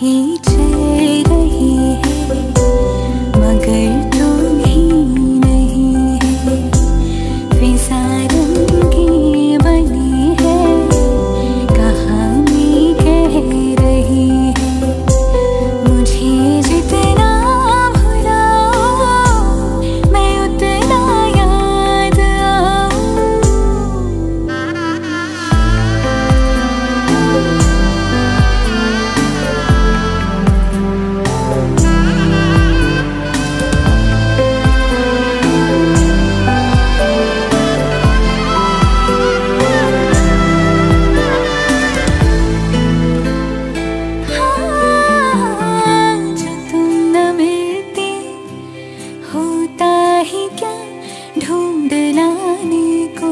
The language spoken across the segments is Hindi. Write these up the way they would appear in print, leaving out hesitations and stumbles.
भी चल रही है मगर तू ही नहीं है। फिजा रंगी बनी है कहानी कह रही है। मुझे जितना भुलाओ मैं उतना याद आऊं। जो तुम न मिलती होता ही क्या ढूंढ लाने को।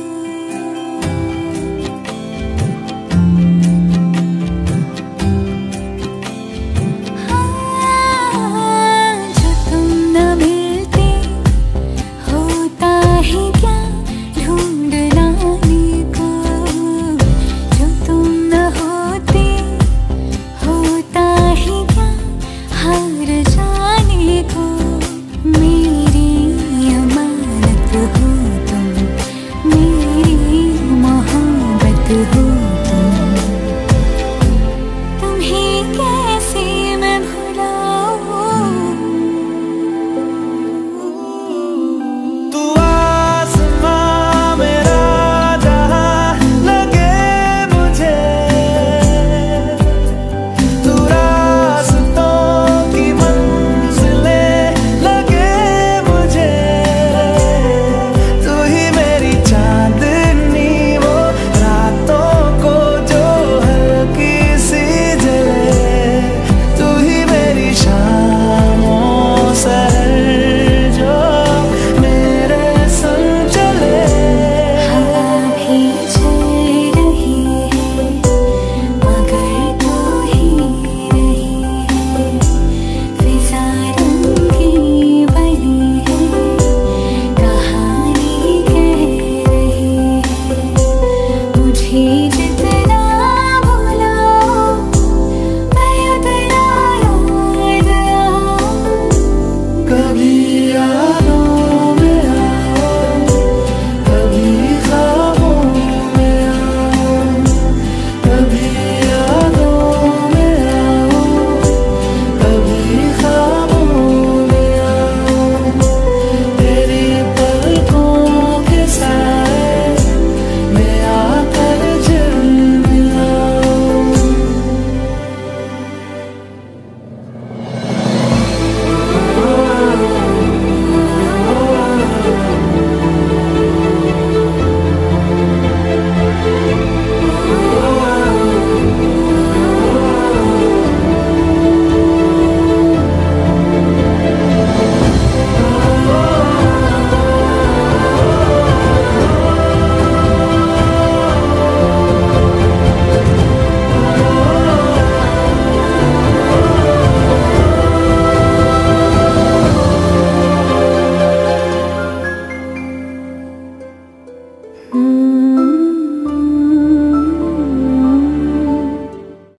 जो तुम न मिलती होता ही क्या ढूंढ लाने को। जो तुम न होती होता ही क्या हार जाने को। मेरी अमानत हो तुम, मेरी मोहब्बत हो तुम। तुम्हें कैसे मैं भुलाऊं। तू आसमां मेरा जहां लगे मुझे। तू रास्तों की मंजिलें लगे मुझे। तू ही मेरी चांदनी वो रातों को जो हल्की सी जले। तू ही मेरी शामों सहर जो मेरे संग चले। हवा भी चल रही है मगर तू ही नहीं है। फिजा रंगी बनी है कहानी कह रही है। मुझे